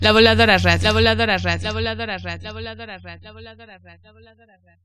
La voladora rat, la voladora rat, la voladora rat, la voladora rat, la voladora rat, la voladora rat.